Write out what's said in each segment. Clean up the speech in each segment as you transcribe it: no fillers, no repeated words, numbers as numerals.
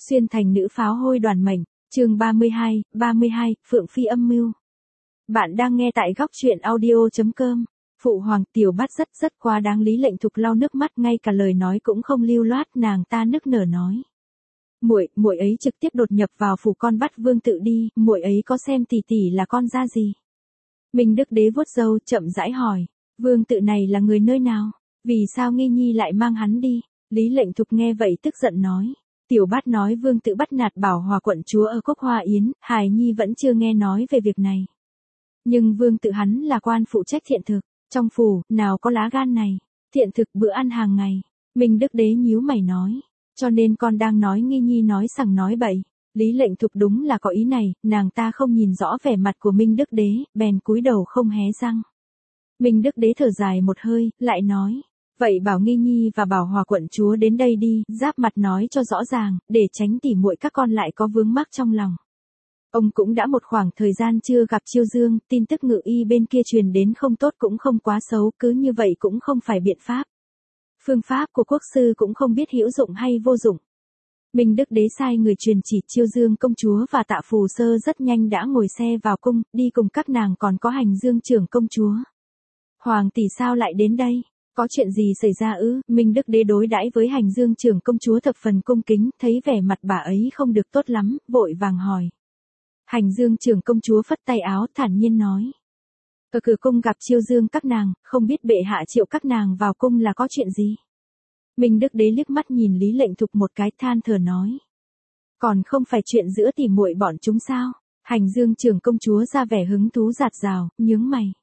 Xuyên thành nữ pháo hôi đoàn mệnh, chương 32, Phượng Phi âm mưu. Bạn đang nghe tại góc truyện audio.com. Phụ hoàng Tiểu Bát rất quá đáng. Lý Lệnh Thục lau nước mắt, ngay cả lời nói cũng không lưu loát, nàng ta nức nở nói. Muội ấy trực tiếp đột nhập vào phủ con bắt vương tự đi, muội ấy có xem tỷ tỷ là con ra gì? Minh Đức Đế vuốt râu chậm rãi hỏi, vương tự này là người nơi nào? Vì sao Nghi Nhi lại mang hắn đi? Lý Lệnh Thục nghe vậy tức giận nói. Tiểu Bát nói vương tự bắt nạt Bảo Hòa quận chúa ở Cốc Hoa Yến, Hài Nhi vẫn chưa nghe nói về việc này. Nhưng vương tự hắn là quan phụ trách thiện thực, trong phủ, nào có lá gan này, thiện thực bữa ăn hàng ngày. Minh Đức Đế nhíu mày nói, cho nên con đang nói Nghi Nhi nói sằng nói bậy. Lý Lệnh Thục đúng là có ý này, nàng ta không nhìn rõ vẻ mặt của Minh Đức Đế, bèn cúi đầu không hé răng. Minh Đức Đế thở dài một hơi, lại nói. Vậy bảo Nghi Nhi và Bảo Hòa quận chúa đến đây đi, giáp mặt nói cho rõ ràng, để tránh tỉ muội các con lại có vướng mắc trong lòng. Ông cũng đã một khoảng thời gian chưa gặp Chiêu Dương, tin tức ngự y bên kia truyền đến không tốt cũng không quá xấu, cứ như vậy cũng không phải biện pháp. Phương pháp của quốc sư cũng không biết hữu dụng hay vô dụng. Minh Đức Đế sai người truyền chỉ Chiêu Dương công chúa và Tạ Phù Sơ rất nhanh đã ngồi xe vào cung, đi cùng các nàng còn có Hành Dương trưởng công chúa. Hoàng tỷ sao lại đến đây? Có chuyện gì xảy ra ư? Minh Đức Đế đối đãi với Hành Dương trưởng công chúa thập phần cung kính, thấy vẻ mặt bà ấy không được tốt lắm, vội vàng hỏi. Hành Dương trưởng công chúa phất tay áo thản nhiên nói. Ở cửa cung gặp Chiêu Dương các nàng, không biết bệ hạ triệu các nàng vào cung là có chuyện gì? Minh Đức Đế liếc mắt nhìn Lý Lệnh Thục một cái than thở nói. Còn không phải chuyện giữa tỉ muội bọn chúng sao? Hành Dương trưởng công chúa ra vẻ hứng thú rạt rào, nhướng mày.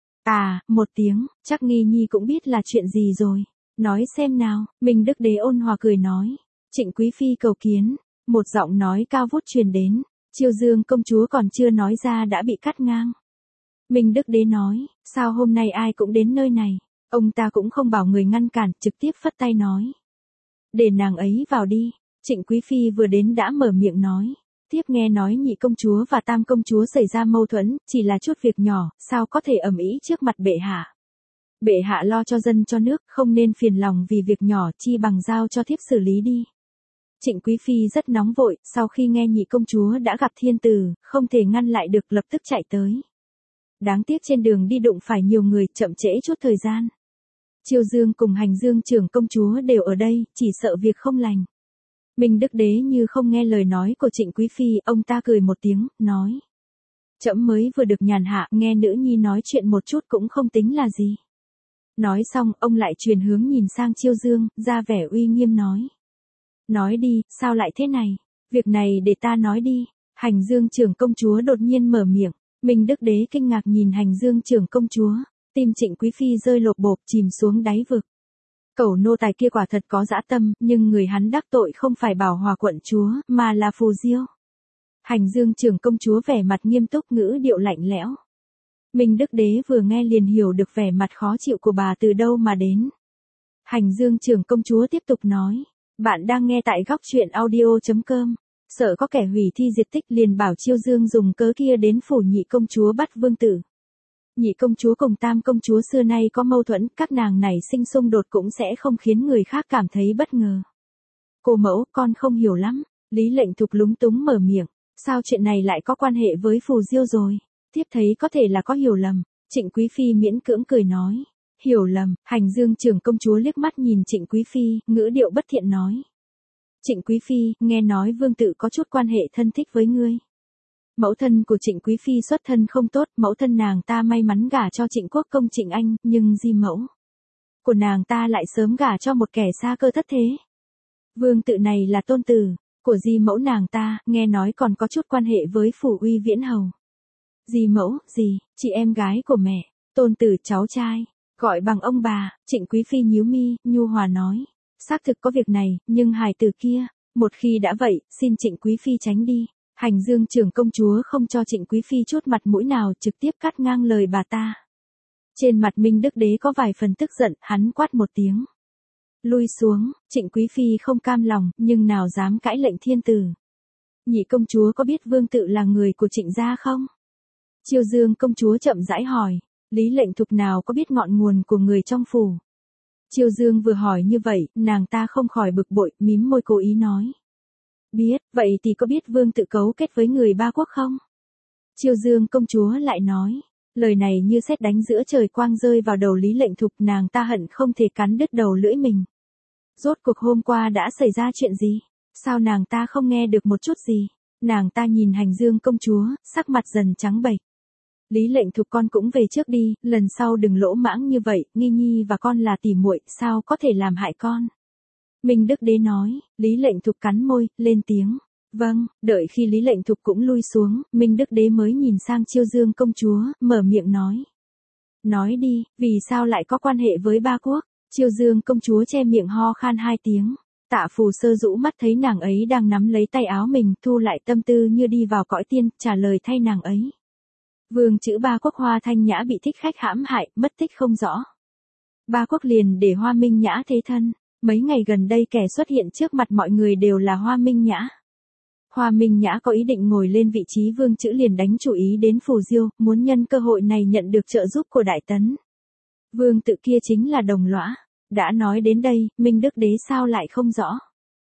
À, một tiếng, chắc Nghi Nhi cũng biết là chuyện gì rồi. Nói xem nào, Minh Đức Đế ôn hòa cười nói. Trịnh Quý Phi cầu kiến, một giọng nói cao vút truyền đến. Chiêu Dương công chúa còn chưa nói ra đã bị cắt ngang. Minh Đức Đế nói, sao hôm nay ai cũng đến nơi này. Ông ta cũng không bảo người ngăn cản, trực tiếp phất tay nói. Để nàng ấy vào đi. Trịnh Quý Phi vừa đến đã mở miệng nói. Tiếp nghe nói nhị công chúa và tam công chúa xảy ra mâu thuẫn, chỉ là chút việc nhỏ, sao có thể ầm ĩ trước mặt bệ hạ. Bệ hạ lo cho dân cho nước, không nên phiền lòng vì việc nhỏ, chi bằng giao cho thiếp xử lý đi. Trịnh Quý Phi rất nóng vội, sau khi nghe nhị công chúa đã gặp thiên tử, không thể ngăn lại được lập tức chạy tới. Đáng tiếc trên đường đi đụng phải nhiều người, chậm trễ chút thời gian. Chiêu Dương cùng Hành Dương trưởng công chúa đều ở đây, chỉ sợ việc không lành. Minh Đức Đế như không nghe lời nói của Trịnh Quý Phi, ông ta cười một tiếng, nói. Trẫm mới vừa được nhàn hạ, nghe nữ nhi nói chuyện một chút cũng không tính là gì. Nói xong, ông lại chuyển hướng nhìn sang Chiêu Dương, ra vẻ uy nghiêm nói. Nói đi, sao lại thế này? Việc này để ta nói đi. Hành Dương trưởng công chúa đột nhiên mở miệng. Minh Đức Đế kinh ngạc nhìn Hành Dương trưởng công chúa. Tim Trịnh Quý Phi rơi lột bộp chìm xuống đáy vực. Cẩu nô tài kia quả thật có dã tâm, nhưng người hắn đắc tội không phải Bảo Hòa quận chúa, mà là Phù Diêu. Hành Dương trưởng công chúa vẻ mặt nghiêm túc, ngữ điệu lạnh lẽo. Minh Đức Đế vừa nghe liền hiểu được vẻ mặt khó chịu của bà từ đâu mà đến. Hành Dương trưởng công chúa tiếp tục nói. Bạn đang nghe tại góc truyện audio.com. Sợ có kẻ hủy thi diệt tích liền bảo Chiêu Dương dùng cớ kia đến phủ nhị công chúa bắt vương tử. Nhị công chúa cùng tam công chúa xưa nay có mâu thuẫn, các nàng này sinh xung đột cũng sẽ không khiến người khác cảm thấy bất ngờ. Cô mẫu, con không hiểu lắm. Lý Lệnh Thục lúng túng mở miệng. Sao chuyện này lại có quan hệ với Phù Diêu rồi? Tiếp thấy có thể là có hiểu lầm. Trịnh Quý Phi miễn cưỡng cười nói. Hiểu lầm. Hành Dương trưởng công chúa liếc mắt nhìn Trịnh Quý Phi, ngữ điệu bất thiện nói. Trịnh Quý Phi, nghe nói vương tự có chút quan hệ thân thích với ngươi. Mẫu thân của Trịnh Quý Phi xuất thân không tốt, mẫu thân nàng ta may mắn gả cho Trịnh Quốc công Trịnh Anh, nhưng di mẫu của nàng ta lại sớm gả cho một kẻ xa cơ thất thế. Vương tự này là tôn tử của di mẫu nàng ta, nghe nói còn có chút quan hệ với phủ uy viễn hầu. Di mẫu, gì, chị em gái của mẹ, tôn tử cháu trai, gọi bằng ông bà. Trịnh Quý Phi nhíu mi, nhu hòa nói. Xác thực có việc này, nhưng hài tử kia, một khi đã vậy, xin Trịnh Quý Phi tránh đi. Hành Dương trưởng công chúa không cho Trịnh Quý Phi chút mặt mũi nào, trực tiếp cắt ngang lời bà ta. Trên mặt Minh Đức Đế có vài phần tức giận, hắn quát một tiếng. Lui xuống. Trịnh Quý Phi không cam lòng, nhưng nào dám cãi lệnh thiên tử. Nhị công chúa có biết vương tự là người của Trịnh gia không? Chiêu Dương công chúa chậm rãi hỏi. Lý Lệnh Thục nào có biết ngọn nguồn của người trong phủ. Chiêu Dương vừa hỏi như vậy, nàng ta không khỏi bực bội, mím môi cố ý nói. Biết, vậy thì có biết Vương Tự cấu kết với người Ba Quốc không? Chiêu Dương công chúa lại nói. Lời này như sét đánh giữa trời quang rơi vào đầu Lý Lệnh Thục, nàng ta hận không thể cắn đứt đầu lưỡi mình. Rốt cuộc hôm qua đã xảy ra chuyện gì? Sao nàng ta không nghe được một chút gì? Nàng ta nhìn Hành Dương công chúa, sắc mặt dần trắng bệch. Lý Lệnh Thục, con cũng về trước đi, lần sau đừng lỗ mãng như vậy, Nghi Nhi và con là tỉ muội, sao có thể làm hại con? Minh Đức Đế nói. Lý Lệnh Thục cắn môi, lên tiếng. Vâng, đợi khi Lý Lệnh Thục cũng lui xuống, Minh Đức Đế mới nhìn sang Chiêu Dương công chúa, mở miệng nói. Nói đi, vì sao lại có quan hệ với Ba Quốc? Chiêu Dương công chúa che miệng ho khan 2 tiếng. Tạ Phù Sơ rũ mắt thấy nàng ấy đang nắm lấy tay áo mình, thu lại tâm tư như đi vào cõi tiên, trả lời thay nàng ấy. Vương chữ Ba Quốc Hoa Thanh Nhã bị thích khách hãm hại, mất tích không rõ. Ba Quốc liền để Hoa Minh Nhã thế thân. Mấy ngày gần đây kẻ xuất hiện trước mặt mọi người đều là Hoa Minh Nhã. Hoa Minh Nhã có ý định ngồi lên vị trí vương chữ liền đánh chủ ý đến Phù Diêu, muốn nhân cơ hội này nhận được trợ giúp của Đại Tấn. Vương Tự kia chính là đồng lõa. Đã nói đến đây, Minh Đức Đế sao lại không rõ?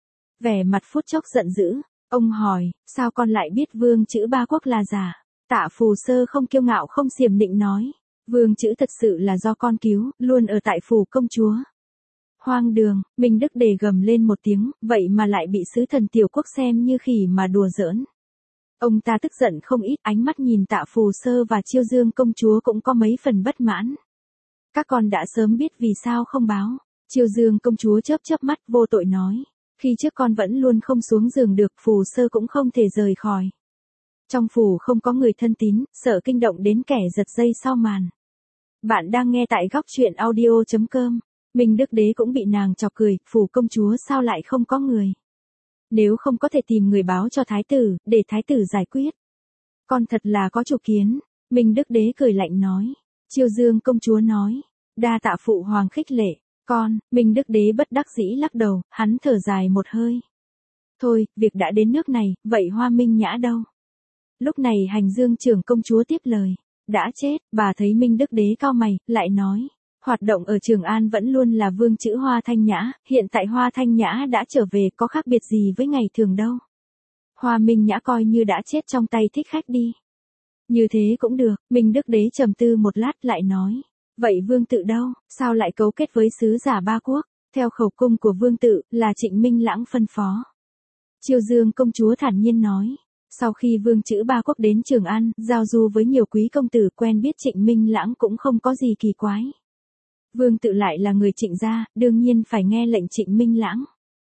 Vẻ mặt phút chốc giận dữ, ông hỏi, sao con lại biết vương chữ Ba Quốc là giả? Tạ Phù Sơ không kiêu ngạo không xiểm nịnh nói, vương chữ thật sự là do con cứu, luôn ở tại phủ công chúa. Hoang đường, Minh Đức Đề gầm lên một tiếng, vậy mà lại bị sứ thần tiểu quốc xem như khỉ mà đùa giỡn. Ông ta tức giận không ít, ánh mắt nhìn Tạ Phù Sơ và Chiêu Dương công chúa cũng có mấy phần bất mãn. Các con đã sớm biết vì sao không báo. Chiêu Dương công chúa chớp chớp mắt vô tội nói. Khi trước con vẫn luôn không xuống giường được, Phù Sơ cũng không thể rời khỏi. Trong phủ không có người thân tín, sợ kinh động đến kẻ giật dây sau màn. Bạn đang nghe tại góc truyện audio.com. Minh Đức Đế cũng bị nàng chọc cười, phủ công chúa sao lại không có người. Nếu không có thể tìm người báo cho thái tử, để thái tử giải quyết. Con thật là có chủ kiến. Minh Đức Đế cười lạnh nói. Chiêu Dương công chúa nói. Đa tạ phụ hoàng khích lệ. Con, Minh Đức Đế bất đắc dĩ lắc đầu, hắn thở dài một hơi. Thôi, việc đã đến nước này, vậy Hoa Minh Nhã đâu? Lúc này Hành Dương trưởng công chúa tiếp lời. Đã chết, bà thấy Minh Đức Đế cau mày, lại nói. Hoạt động ở Trường An vẫn luôn là vương chữ Hoa Thanh Nhã, hiện tại Hoa Thanh Nhã đã trở về, có khác biệt gì với ngày thường đâu. Hoa Minh Nhã coi như đã chết trong tay thích khách đi. Như thế cũng được, Minh Đức Đế trầm tư một lát lại nói. Vậy Vương Tự đâu, sao lại cấu kết với sứ giả Ba Quốc? Theo khẩu cung của Vương Tự, là Trịnh Minh Lãng phân phó. Chiêu Dương công chúa thản nhiên nói. Sau khi vương chữ Ba Quốc đến Trường An, giao du với nhiều quý công tử quen biết Trịnh Minh Lãng cũng không có gì kỳ quái. Vương Tự lại là người Trịnh gia, đương nhiên phải nghe lệnh Trịnh Minh Lãng.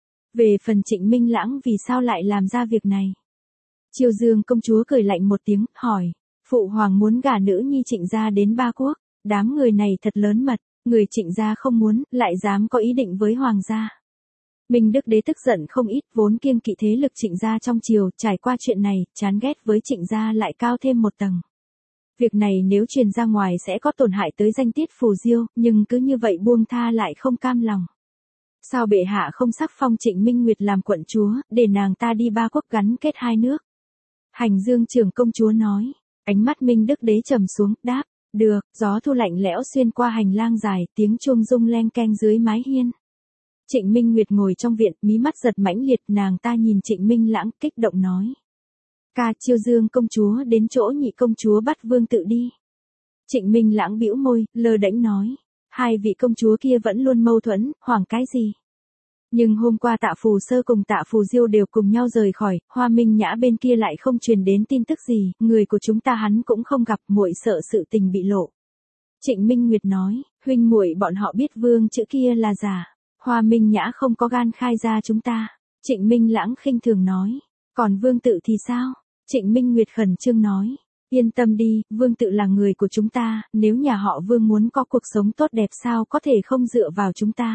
Về phần Trịnh Minh Lãng vì sao lại làm ra việc này? Chiêu Dương công chúa cười lạnh một tiếng, hỏi. Phụ hoàng muốn gả nữ nhi Trịnh gia đến Ba Quốc, đám người này thật lớn mật, người Trịnh gia không muốn, lại dám có ý định với hoàng gia. Minh Đức Đế tức giận không ít, vốn kiêng kỵ thế lực Trịnh gia trong triều, trải qua chuyện này, chán ghét với Trịnh gia lại cao thêm một tầng. Việc này nếu truyền ra ngoài sẽ có tổn hại tới danh tiết Phù Diêu, nhưng cứ như vậy buông tha lại không cam lòng. Sao bệ hạ không sắc phong Trịnh Minh Nguyệt làm quận chúa, để nàng ta đi Ba Quốc gắn kết hai nước? Hành Dương trưởng công chúa nói. Ánh mắt Minh Đức Đế trầm xuống, đáp. Được, gió thu lạnh lẽo xuyên qua hành lang dài, tiếng chuông rung leng keng dưới mái hiên. Trịnh Minh Nguyệt ngồi trong viện, mí mắt giật mãnh liệt, nàng ta nhìn Trịnh Minh Lãng, kích động nói. Ca, Chiêu Dương công chúa đến chỗ nhị công chúa bắt Vương Tự đi. Trịnh Minh Lãng bĩu môi, lơ đễnh nói. Hai vị công chúa kia vẫn luôn mâu thuẫn, hoảng cái gì? Nhưng hôm qua Tạ Phù Sơ cùng Tạ Phù Diêu đều cùng nhau rời khỏi, Hoa Minh Nhã bên kia lại không truyền đến tin tức gì, người của chúng ta hắn cũng không gặp, muội sợ sự tình bị lộ. Trịnh Minh Nguyệt nói, huynh muội bọn họ biết vương chữ kia là giả. Hoa Minh Nhã không có gan khai ra chúng ta. Trịnh Minh Lãng khinh thường nói. Còn Vương Tự thì sao? Trịnh Minh Nguyệt khẩn trương nói. Yên tâm đi, Vương Tự là người của chúng ta, nếu nhà họ Vương muốn có cuộc sống tốt đẹp sao có thể không dựa vào chúng ta.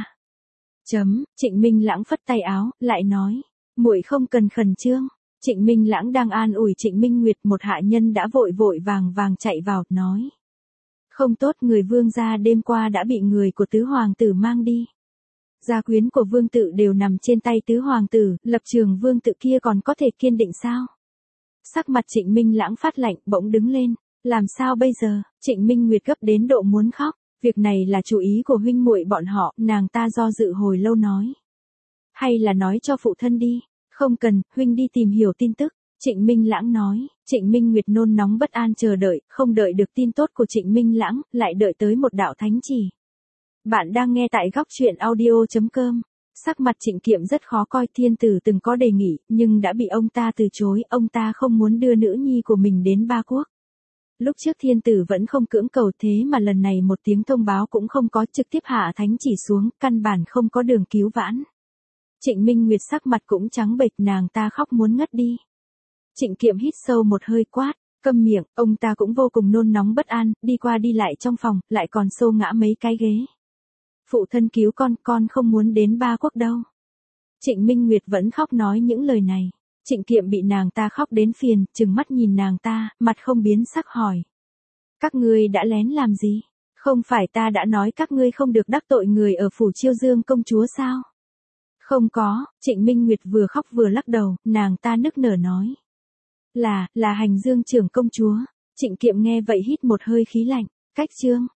Trịnh Minh Lãng phất tay áo, lại nói. Muội không cần khẩn trương. Trịnh Minh Lãng đang an ủi Trịnh Minh Nguyệt, một hạ nhân đã vội vội vàng vàng chạy vào, nói. Không tốt, người Vương gia đêm qua đã bị người của tứ hoàng tử mang đi. Gia quyến của Vương Tự đều nằm trên tay tứ hoàng tử, lập trường Vương Tự kia còn có thể kiên định sao? Sắc mặt Trịnh Minh Lãng phát lạnh, bỗng đứng lên. Làm sao bây giờ? Trịnh Minh Nguyệt gấp đến độ muốn khóc. Việc này là chủ ý của huynh muội bọn họ, nàng ta do dự hồi lâu nói. Hay là nói cho phụ thân đi. Không cần, huynh đi tìm hiểu tin tức. Trịnh Minh Lãng nói. Trịnh Minh Nguyệt nôn nóng bất an chờ đợi, không đợi được tin tốt của Trịnh Minh Lãng, lại đợi tới một đạo thánh chỉ. Bạn đang nghe tại góc truyện audio.com. Sắc mặt Trịnh Kiệm rất khó coi, thiên tử từng có đề nghị, nhưng đã bị ông ta từ chối, ông ta không muốn đưa nữ nhi của mình đến Ba Quốc. Lúc trước thiên tử vẫn không cưỡng cầu, thế mà lần này một tiếng thông báo cũng không có, trực tiếp hạ thánh chỉ xuống, căn bản không có đường cứu vãn. Trịnh Minh Nguyệt sắc mặt cũng trắng bệch, nàng ta khóc muốn ngất đi. Trịnh Kiệm hít sâu một hơi quát, câm miệng, ông ta cũng vô cùng nôn nóng bất an, đi qua đi lại trong phòng, lại còn xô ngã mấy cái ghế. Phụ thân cứu con không muốn đến Ba Quốc đâu. Trịnh Minh Nguyệt vẫn khóc nói những lời này. Trịnh Kiệm bị nàng ta khóc đến phiền, trừng mắt nhìn nàng ta, mặt không biến sắc hỏi. Các ngươi đã lén làm gì? Không phải ta đã nói các ngươi không được đắc tội người ở phủ Chiêu Dương công chúa sao? Không có, Trịnh Minh Nguyệt vừa khóc vừa lắc đầu, nàng ta nức nở nói. Là Hành Dương trưởng công chúa. Trịnh Kiệm nghe vậy hít một hơi khí lạnh, cách chương.